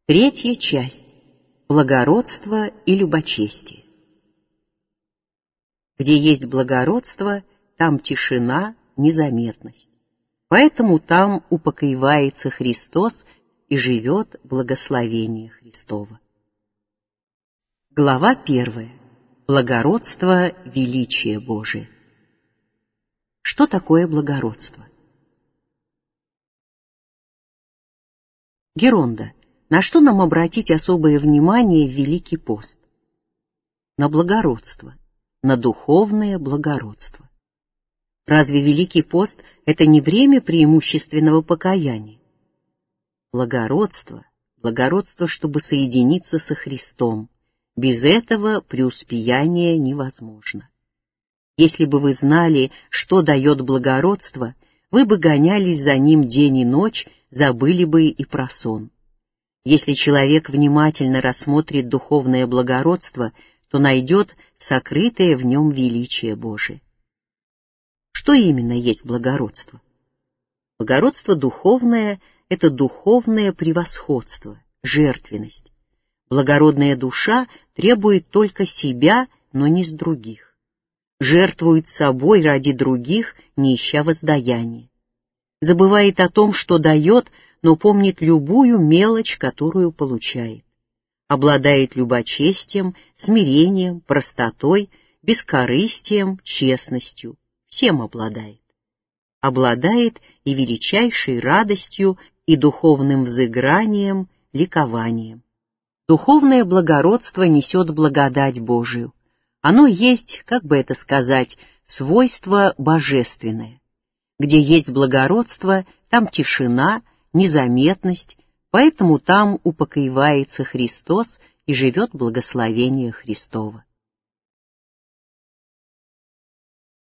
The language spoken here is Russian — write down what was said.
Третья часть. Благородство и любочестие. Где есть благородство, там тишина, незаметность. Поэтому там упокоивается Христос и живет благословение Христово. Глава 1. Благородство, величие Божие. Что такое благородство? Геронда, на что нам обратить особое внимание в Великий пост? На благородство, на духовное благородство. Разве Великий пост — это не время преимущественного покаяния? Благородство, чтобы соединиться со Христом. Без этого преуспеяние невозможно. Если бы вы знали, что дает благородство, вы бы гонялись за ним день и ночь, забыли бы и про сон. Если человек внимательно рассмотрит духовное благородство, то найдет сокрытое в нем величие Божие. Что именно есть благородство? Благородство духовное — это духовное превосходство, жертвенность. Благородная душа требует только себя, но не с других. Жертвует собой ради других, не ища воздаяния. Забывает о том, что дает, но помнит любую мелочь, которую получает. Обладает любочестием, смирением, простотой, бескорыстием, честностью. Всем обладает. Обладает и величайшей радостью, и духовным взыгранием, ликованием. Духовное благородство несет благодать Божию. Оно есть, как бы это сказать, свойство божественное. Где есть благородство, там тишина, незаметность, поэтому там упокоивается Христос и живет благословение Христово.